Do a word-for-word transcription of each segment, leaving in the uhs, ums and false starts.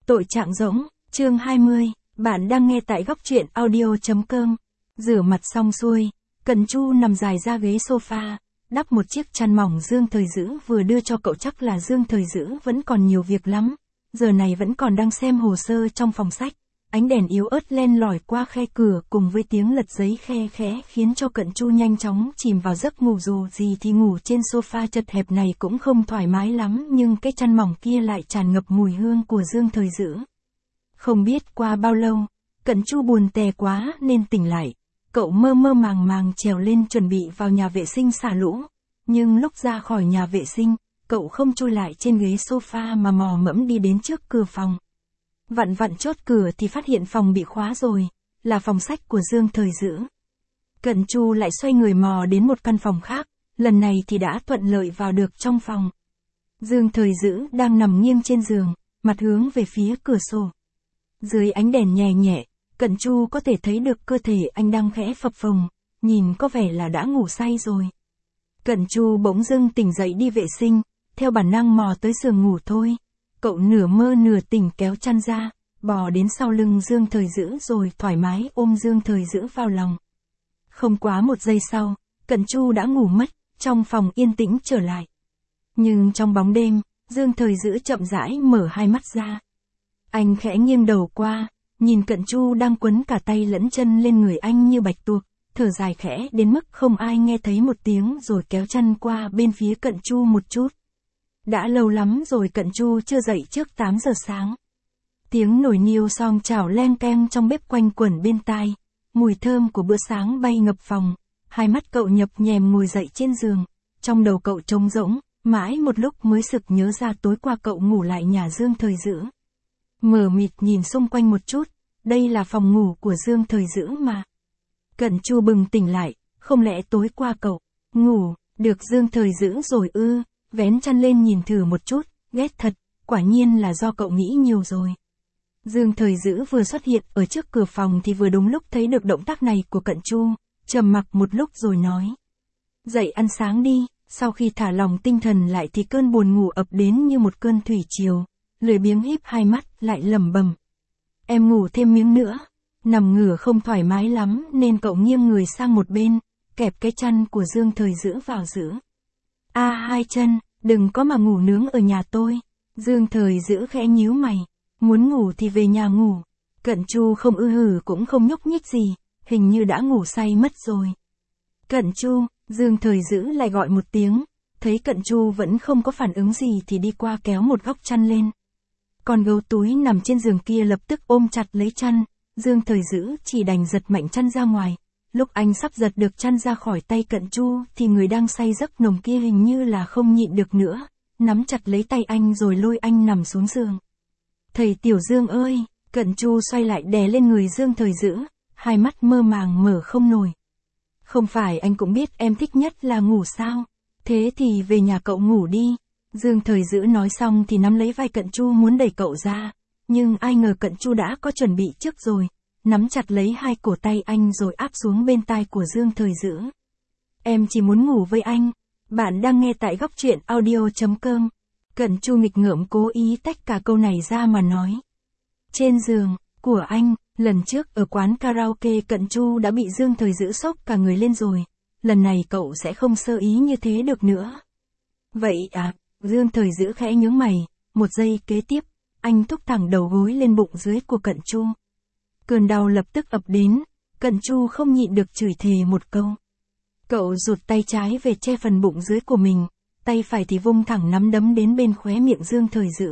Tội trạng rỗng, chương hai mươi, bạn đang nghe tại góc truyện audio.com. Rửa mặt xong xuôi, Cẩn Chu nằm dài ra ghế sofa, đắp một chiếc chăn mỏng Dương Thời Dữ vừa đưa cho cậu. Chắc là Dương Thời Dữ vẫn còn nhiều việc lắm, giờ này vẫn còn đang xem hồ sơ trong phòng sách. Ánh đèn yếu ớt len lỏi qua khe cửa cùng với tiếng lật giấy khe khẽ khiến cho Cẩn Chu nhanh chóng chìm vào giấc ngủ. Dù gì thì ngủ trên sofa chật hẹp này cũng không thoải mái lắm, nhưng cái chăn mỏng kia lại tràn ngập mùi hương của Dương Thời Dữ. Không biết qua bao lâu, Cẩn Chu buồn tè quá nên tỉnh lại. Cậu mơ mơ màng màng trèo lên chuẩn bị vào nhà vệ sinh xả lũ. Nhưng lúc ra khỏi nhà vệ sinh, cậu không chui lại trên ghế sofa mà mò mẫm đi đến trước cửa phòng. Vặn vặn chốt cửa thì phát hiện phòng bị khóa rồi, là phòng sách của Dương Thời Dữ. Cẩn Chu lại xoay người mò đến một căn phòng khác, lần này thì đã thuận lợi vào được trong phòng. Dương Thời Dữ đang nằm nghiêng trên giường, mặt hướng về phía cửa sổ. Dưới ánh đèn nhè nhẹ, Cẩn Chu có thể thấy được cơ thể anh đang khẽ phập phồng, nhìn có vẻ là đã ngủ say rồi. Cẩn Chu bỗng dưng tỉnh dậy đi vệ sinh, theo bản năng mò tới giường ngủ thôi. Cậu nửa mơ nửa tỉnh kéo chăn ra, bò đến sau lưng Dương Thời Dữ rồi thoải mái ôm Dương Thời Dữ vào lòng. Không quá một giây sau, Cẩn Chu đã ngủ mất, trong phòng yên tĩnh trở lại. Nhưng trong bóng đêm, Dương Thời Dữ chậm rãi mở hai mắt ra. Anh khẽ nghiêng đầu qua, nhìn Cẩn Chu đang quấn cả tay lẫn chân lên người anh như bạch tuộc, thở dài khẽ đến mức không ai nghe thấy một tiếng rồi kéo chăn qua bên phía Cẩn Chu một chút. Đã lâu lắm rồi Cẩn Chu chưa dậy trước tám giờ sáng. Tiếng nồi niêu xoong chảo leng keng trong bếp quanh quẩn bên tai, mùi thơm của bữa sáng bay ngập phòng. Hai mắt cậu nhập nhèm ngồi dậy trên giường, trong đầu cậu trống rỗng, mãi một lúc mới sực nhớ ra tối qua cậu ngủ lại nhà Dương Thời Dữ. Mờ mịt nhìn xung quanh một chút, đây là phòng ngủ của Dương Thời Dữ mà. Cẩn Chu bừng tỉnh lại, không lẽ tối qua cậu ngủ được Dương Thời Dữ rồi ư? Vén chăn lên nhìn thử một chút, ghét thật, quả nhiên là do cậu nghĩ nhiều rồi. Dương Thời Dữ vừa xuất hiện ở trước cửa phòng thì vừa đúng lúc thấy được động tác này của Cẩn Chu, trầm mặc một lúc rồi nói: "Dậy ăn sáng đi." Sau khi thả lỏng tinh thần lại thì cơn buồn ngủ ập đến như một cơn thủy triều, lười biếng híp hai mắt lại lẩm bẩm: "Em ngủ thêm miếng nữa." Nằm ngửa không thoải mái lắm nên cậu nghiêng người sang một bên, kẹp cái chăn của Dương Thời Dữ vào giữa. "A hai chân, đừng có mà ngủ nướng ở nhà tôi." Dương Thời Dữ khẽ nhíu mày, muốn ngủ thì về nhà ngủ. Cẩn Chu không ư hử cũng không nhúc nhích gì, hình như đã ngủ say mất rồi. "Cẩn Chu." Dương Thời Dữ lại gọi một tiếng, thấy Cẩn Chu vẫn không có phản ứng gì thì đi qua kéo một góc chăn lên. Con gấu túi nằm trên giường kia lập tức ôm chặt lấy chăn, Dương Thời Dữ chỉ đành giật mạnh chăn ra ngoài. Lúc anh sắp giật được chăn ra khỏi tay Cẩn Chu thì người đang say giấc nồng kia hình như là không nhịn được nữa, nắm chặt lấy tay anh rồi lôi anh nằm xuống giường. "Thầy Tiểu Dương ơi!" Cẩn Chu xoay lại đè lên người Dương Thời Dữ, hai mắt mơ màng mở không nổi. "Không phải anh cũng biết em thích nhất là ngủ sao? Thế thì về nhà cậu ngủ đi." Dương Thời Dữ nói xong thì nắm lấy vai Cẩn Chu muốn đẩy cậu ra, nhưng ai ngờ Cẩn Chu đã có chuẩn bị trước rồi, nắm chặt lấy hai cổ tay anh rồi áp xuống bên tai của Dương Thời Dữ. "Em chỉ muốn ngủ với anh." Bạn đang nghe tại góc truyện audio.com. Cẩn Chu nghịch ngợm cố ý tách cả câu này ra mà nói: "Trên giường của anh." Lần trước ở quán karaoke Cẩn Chu đã bị Dương Thời Dữ sốc cả người lên rồi, lần này cậu sẽ không sơ ý như thế được nữa. "Vậy à?" Dương Thời Dữ khẽ nhướng mày, một giây kế tiếp, anh thúc thẳng đầu gối lên bụng dưới của Cẩn Chu. Cơn đau lập tức ập đến, Cẩn Chu không nhịn được chửi thề một câu. Cậu rụt tay trái về che phần bụng dưới của mình, tay phải thì vung thẳng nắm đấm đến bên khóe miệng Dương Thời Dữ.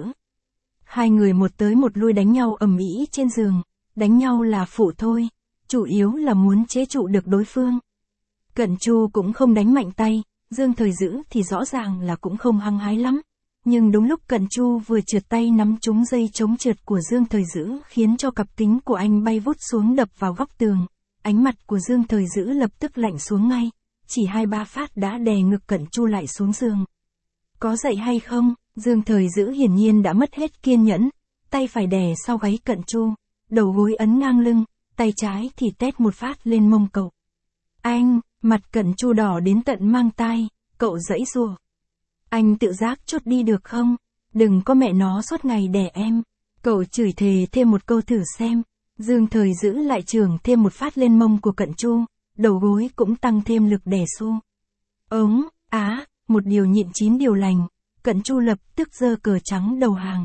Hai người một tới một lui đánh nhau ầm ĩ trên giường, đánh nhau là phụ thôi, chủ yếu là muốn chế trụ được đối phương. Cẩn Chu cũng không đánh mạnh tay, Dương Thời Dữ thì rõ ràng là cũng không hăng hái lắm. Nhưng đúng lúc Cẩn Chu vừa trượt tay nắm trúng dây chống trượt của Dương Thời Dữ khiến cho cặp kính của anh bay vút xuống đập vào góc tường. Ánh mặt của Dương Thời Dữ lập tức lạnh xuống ngay, chỉ hai ba phát đã đè ngực Cẩn Chu lại xuống giường. "Có dậy hay không?" Dương Thời Dữ hiển nhiên đã mất hết kiên nhẫn, tay phải đè sau gáy Cẩn Chu, đầu gối ấn ngang lưng, tay trái thì tét một phát lên mông cậu. "Anh!" Mặt Cẩn Chu đỏ đến tận mang tai, cậu giãy giụa. "Anh tự giác chút đi được không? Đừng có mẹ nó suốt ngày đè em." Cậu chửi thề thêm một câu thử xem. Dương Thời Dữ lại chưởng thêm một phát lên mông của Cận Chu, đầu gối cũng tăng thêm lực đè xu. Ống, á, một điều nhịn chín điều lành, Cận Chu lập tức giơ cờ trắng đầu hàng.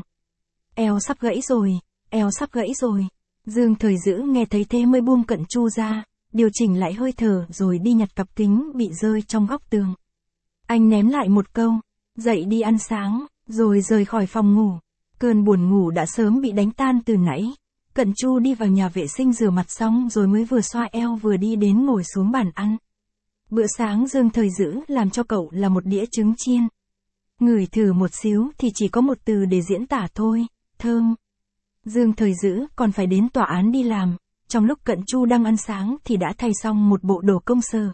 Eo sắp gãy rồi, eo sắp gãy rồi. Dương Thời Dữ nghe thấy thế mới buông Cận Chu ra, điều chỉnh lại hơi thở rồi đi nhặt cặp kính bị rơi trong góc tường. Anh ném lại một câu, dậy đi ăn sáng, rồi rời khỏi phòng ngủ. Cơn buồn ngủ đã sớm bị đánh tan từ nãy. Cận Chu đi vào nhà vệ sinh rửa mặt xong rồi mới vừa xoa eo vừa đi đến ngồi xuống bàn ăn. Bữa sáng Dương Thời Dữ làm cho cậu là một đĩa trứng chiên. Ngửi thử một xíu thì chỉ có một từ để diễn tả thôi, thơm. Dương Thời Dữ còn phải đến tòa án đi làm, trong lúc Cận Chu đang ăn sáng thì đã thay xong một bộ đồ công sở.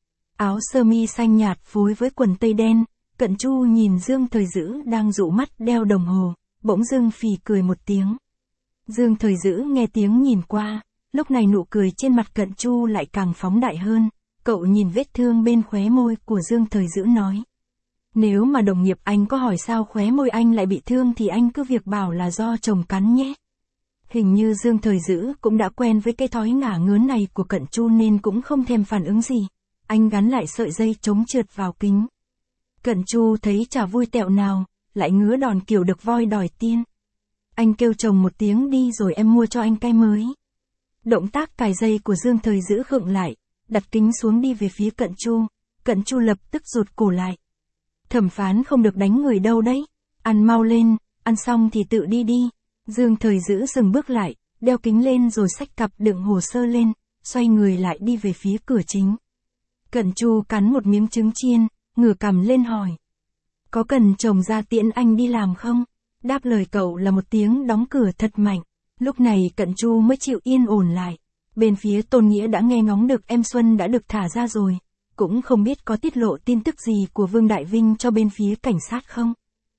Áo sơ mi xanh nhạt phối với quần tây đen, Cận Chu nhìn Dương Thời Dữ đang dụ mắt đeo đồng hồ, bỗng dưng phì cười một tiếng. Dương Thời Dữ nghe tiếng nhìn qua, lúc này nụ cười trên mặt Cận Chu lại càng phóng đại hơn, cậu nhìn vết thương bên khóe môi của Dương Thời Dữ nói. Nếu mà đồng nghiệp anh có hỏi sao khóe môi anh lại bị thương thì anh cứ việc bảo là do chồng cắn nhé. Hình như Dương Thời Dữ cũng đã quen với cái thói ngả ngớn này của Cận Chu nên cũng không thèm phản ứng gì. Anh gắn lại sợi dây chống trượt vào kính. Cận Chu thấy chả vui tẹo nào, lại ngứa đòn kiểu được voi đòi tiên. Anh kêu chồng một tiếng đi rồi em mua cho anh cái mới. Động tác cài dây của Dương Thời Dữ khựng lại, đặt kính xuống đi về phía Cận Chu. Cận Chu lập tức rụt cổ lại. Thẩm phán không được đánh người đâu đấy. Ăn mau lên, ăn xong thì tự đi đi. Dương Thời Dữ dừng bước lại, đeo kính lên rồi xách cặp đựng hồ sơ lên, xoay người lại đi về phía cửa chính. Cận Chu cắn một miếng trứng chiên, ngửa cằm lên hỏi. Có cần chồng ra tiễn anh đi làm không? Đáp lời cậu là một tiếng đóng cửa thật mạnh. Lúc này Cận Chu mới chịu yên ổn lại. Bên phía Tôn Nghĩa đã nghe ngóng được em Xuân đã được thả ra rồi. Cũng không biết có tiết lộ tin tức gì của Vương Đại Vinh cho bên phía cảnh sát không?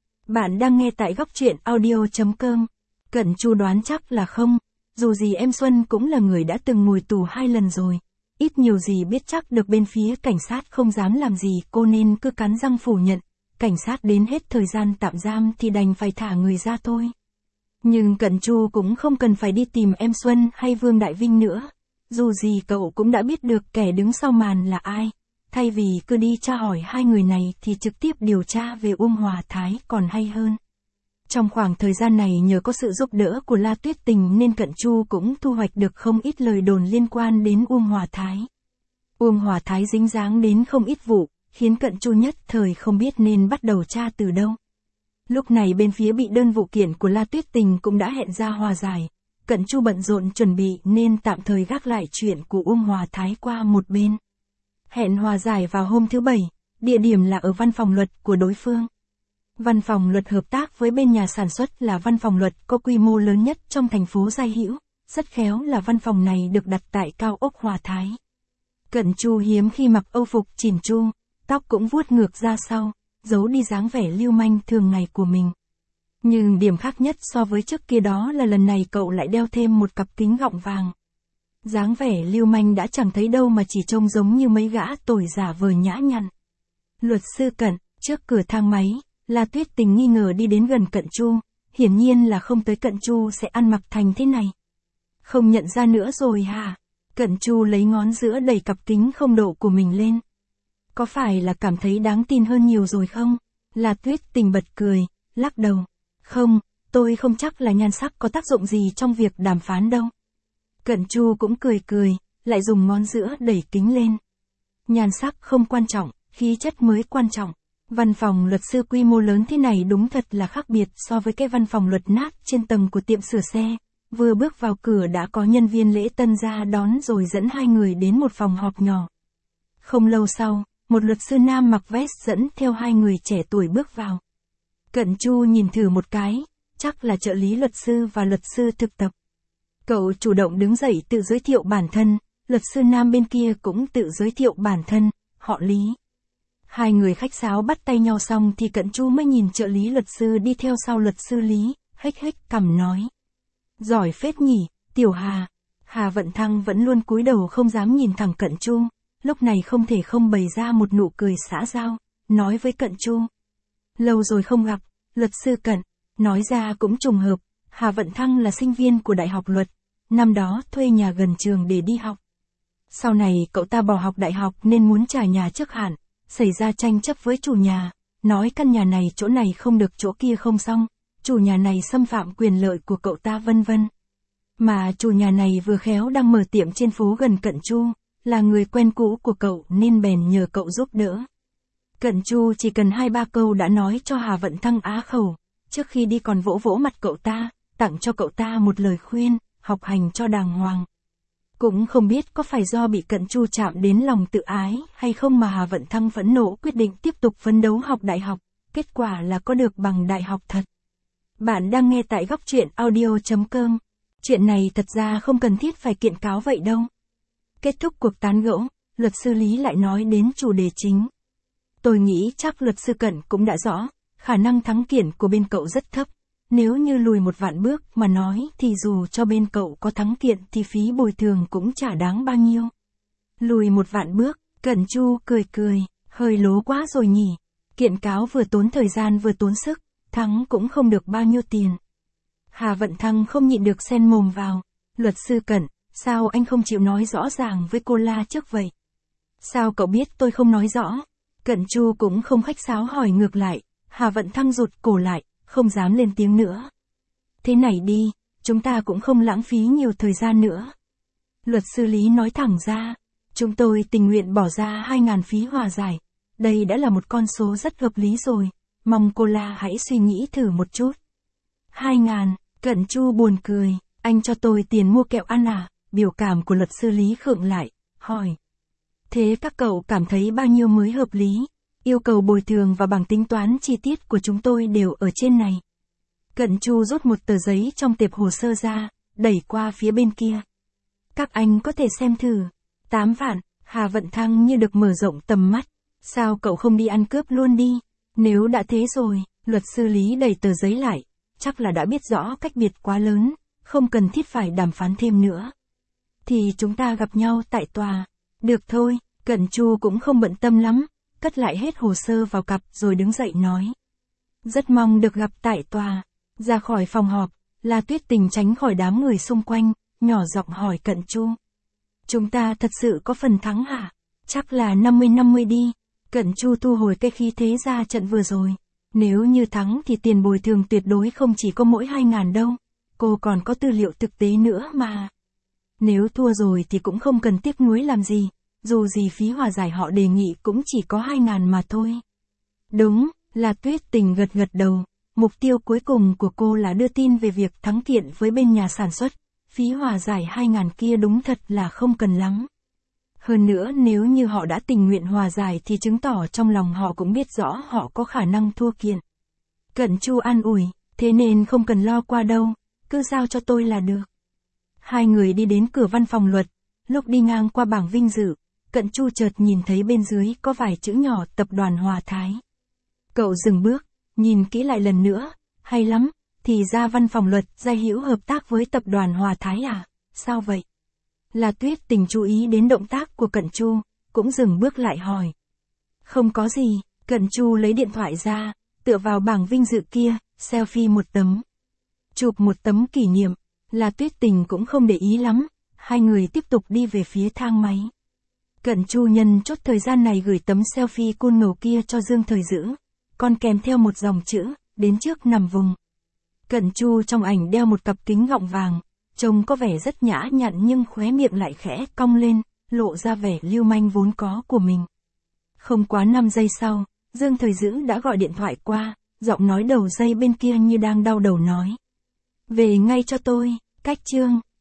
Bạn đang nghe tại góc truyện audio chấm com. Cận Chu đoán chắc là không. Dù gì em Xuân cũng là người đã từng ngồi tù hai lần rồi. Ít nhiều gì biết chắc được bên phía cảnh sát không dám làm gì cô nên cứ cắn răng phủ nhận. Cảnh sát đến hết thời gian tạm giam thì đành phải thả người ra thôi. Nhưng Cận Chu cũng không cần phải đi tìm em Xuân hay Vương Đại Vinh nữa. Dù gì cậu cũng đã biết được kẻ đứng sau màn là ai. Thay vì cứ đi tra hỏi hai người này thì trực tiếp điều tra về Uông Hòa Thái còn hay hơn. Trong khoảng thời gian này nhờ có sự giúp đỡ của La Tuyết Tình nên Cận Chu cũng thu hoạch được không ít lời đồn liên quan đến Uông Hòa Thái. Uông Hòa Thái dính dáng đến không ít vụ, khiến Cận Chu nhất thời không biết nên bắt đầu tra từ đâu. Lúc này bên phía bị đơn vụ kiện của La Tuyết Tình cũng đã hẹn ra hòa giải. Cận Chu bận rộn chuẩn bị nên tạm thời gác lại chuyện của Uông Hòa Thái qua một bên. Hẹn hòa giải vào hôm thứ Bảy, địa điểm là ở văn phòng luật của đối phương. Văn phòng luật hợp tác với bên nhà sản xuất là văn phòng luật có quy mô lớn nhất trong thành phố Giai Hữu, rất khéo là văn phòng này được đặt tại cao ốc Hòa Thái. Cận Chu hiếm khi mặc âu phục chỉn chu, tóc cũng vuốt ngược ra sau, giấu đi dáng vẻ lưu manh thường ngày của mình. Nhưng điểm khác nhất so với trước kia đó là lần này cậu lại đeo thêm một cặp kính gọng vàng. Dáng vẻ lưu manh đã chẳng thấy đâu mà chỉ trông giống như mấy gã tồi giả vờ nhã nhặn. Luật sư Cận, trước cửa thang máy, La Tuyết Tình nghi ngờ đi đến gần Cận Chu, hiển nhiên là không tới Cận Chu sẽ ăn mặc thành thế này. Không nhận ra nữa rồi hả? Cận Chu lấy ngón giữa đẩy cặp kính không độ của mình lên. Có phải là cảm thấy đáng tin hơn nhiều rồi không? La Tuyết Tình bật cười, lắc đầu. Không, tôi không chắc là nhan sắc có tác dụng gì trong việc đàm phán đâu. Cận Chu cũng cười cười, lại dùng ngón giữa đẩy kính lên. Nhan sắc không quan trọng, khí chất mới quan trọng. Văn phòng luật sư quy mô lớn thế này đúng thật là khác biệt so với cái văn phòng luật nát trên tầng của tiệm sửa xe. Vừa bước vào cửa đã có nhân viên lễ tân ra đón rồi dẫn hai người đến một phòng họp nhỏ. Không lâu sau, một luật sư nam mặc vest dẫn theo hai người trẻ tuổi bước vào. Cận Chu nhìn thử một cái, chắc là trợ lý luật sư và luật sư thực tập. Cậu chủ động đứng dậy tự giới thiệu bản thân, luật sư nam bên kia cũng tự giới thiệu bản thân, họ Lý. Hai người khách sáo bắt tay nhau xong thì Cận Chu mới nhìn trợ lý luật sư đi theo sau luật sư Lý, hếch hếch cằm nói. Giỏi phết nhỉ, Tiểu Hà. Hà Vận Thăng vẫn luôn cúi đầu không dám nhìn thẳng Cận Chu, lúc này không thể không bày ra một nụ cười xã giao, nói với Cận Chu. Lâu rồi không gặp, luật sư Cận, nói ra cũng trùng hợp, Hà Vận Thăng là sinh viên của Đại học Luật, năm đó thuê nhà gần trường để đi học. Sau này cậu ta bỏ học đại học nên muốn trả nhà trước hạn, xảy ra tranh chấp với chủ nhà, nói căn nhà này chỗ này không được chỗ kia không xong, chủ nhà này xâm phạm quyền lợi của cậu ta vân vân. Mà chủ nhà này vừa khéo đang mở tiệm trên phố gần Cận Chu, là người quen cũ của cậu nên bèn nhờ cậu giúp đỡ. Cận Chu chỉ cần hai ba câu đã nói cho Hà Vận Thăng á khẩu, trước khi đi còn vỗ vỗ mặt cậu ta, tặng cho cậu ta một lời khuyên, học hành cho đàng hoàng. Cũng không biết có phải do bị Cận Chu chạm đến lòng tự ái hay không mà Hà Vận Thăng phẫn nộ quyết định tiếp tục phấn đấu học đại học, kết quả là có được bằng đại học thật. Bạn đang nghe tại góc truyện audio chấm com. Chuyện này thật ra không cần thiết phải kiện cáo vậy đâu. Kết thúc cuộc tán gẫu, luật sư Lý lại nói đến chủ đề chính. Tôi nghĩ chắc luật sư Cận cũng đã rõ, khả năng thắng kiện của bên cậu rất thấp. Nếu như lùi một vạn bước mà nói thì dù cho bên cậu có thắng kiện thì phí bồi thường cũng chả đáng bao nhiêu. Lùi một vạn bước, Cận Chu cười cười, hơi lố quá rồi nhỉ. Kiện cáo vừa tốn thời gian vừa tốn sức, thắng cũng không được bao nhiêu tiền. Hà Vận Thăng không nhịn được xen mồm vào. Luật sư Cận, sao anh không chịu nói rõ ràng với cô La trước vậy? Sao cậu biết tôi không nói rõ? Cận Chu cũng không khách sáo hỏi ngược lại. Hà Vận Thăng rụt cổ lại, không dám lên tiếng nữa. Thế này đi, chúng ta cũng không lãng phí nhiều thời gian nữa. Luật sư Lý nói thẳng ra, chúng tôi tình nguyện bỏ ra hai ngàn phí hòa giải. Đây đã là một con số rất hợp lý rồi, mong cô La hãy suy nghĩ thử một chút. Hai ngàn, Cận Chu buồn cười, anh cho tôi tiền mua kẹo ăn à? Biểu cảm của luật sư Lý khựng lại, hỏi. Thế các cậu cảm thấy bao nhiêu mới hợp lý? Yêu cầu bồi thường và bảng tính toán chi tiết của chúng tôi đều ở trên này. Cận Chu rút một tờ giấy trong tệp hồ sơ ra, đẩy qua phía bên kia. Các anh có thể xem thử. Tám vạn, Hà Vận Thăng như được mở rộng tầm mắt. Sao cậu không đi ăn cướp luôn đi? Nếu đã thế rồi, luật sư Lý đẩy tờ giấy lại. Chắc là đã biết rõ cách biệt quá lớn, không cần thiết phải đàm phán thêm nữa. Thì chúng ta gặp nhau tại tòa. Được thôi, Cận Chu cũng không bận tâm lắm, cất lại hết hồ sơ vào cặp rồi đứng dậy nói. Rất mong được gặp tại tòa. Ra khỏi phòng họp, La Tuyết Tình tránh khỏi đám người xung quanh, nhỏ giọng hỏi Cận Chu. Chúng ta thật sự có phần thắng hả? Chắc là năm mươi năm mươi đi. Cận Chu thu hồi cái khí thế ra trận vừa rồi. Nếu như thắng thì tiền bồi thường tuyệt đối không chỉ có mỗi hai ngàn đâu. Cô còn có tư liệu thực tế nữa mà. Nếu thua rồi thì cũng không cần tiếc nuối làm gì. Dù gì phí hòa giải họ đề nghị cũng chỉ có hai ngàn mà thôi. Đúng, là Tuyết Tình gật gật đầu. Mục tiêu cuối cùng của cô là đưa tin về việc thắng kiện với bên nhà sản xuất. Phí hòa giải hai ngàn kia đúng thật là không cần lắm. Hơn nữa nếu như họ đã tình nguyện hòa giải thì chứng tỏ trong lòng họ cũng biết rõ họ có khả năng thua kiện. Cận Chu an ủi, thế nên không cần lo qua đâu, cứ giao cho tôi là được. Hai người đi đến cửa văn phòng luật, lúc đi ngang qua bảng vinh dự, Cận Chu chợt nhìn thấy bên dưới có vài chữ nhỏ Tập đoàn Hòa Thái. Cậu dừng bước, nhìn kỹ lại lần nữa, hay lắm, thì ra văn phòng luật Gia Hữu hợp tác với Tập đoàn Hòa Thái à, sao vậy? Là Tuyết Tình chú ý đến động tác của Cận Chu, cũng dừng bước lại hỏi. Không có gì, Cận Chu lấy điện thoại ra, tựa vào bảng vinh dự kia, selfie một tấm. Chụp một tấm kỷ niệm, là Tuyết Tình cũng không để ý lắm, hai người tiếp tục đi về phía thang máy. Cận Chu nhân chốt thời gian này gửi tấm selfie cool ngầu kia cho Dương Thời Dữ, còn kèm theo một dòng chữ, đến trước nằm vùng. Cận Chu trong ảnh đeo một cặp kính gọng vàng, trông có vẻ rất nhã nhặn nhưng khóe miệng lại khẽ cong lên, lộ ra vẻ lưu manh vốn có của mình. Không quá năm giây sau, Dương Thời Dữ đã gọi điện thoại qua, giọng nói đầu dây bên kia như đang đau đầu nói. Về ngay cho tôi, cách chương.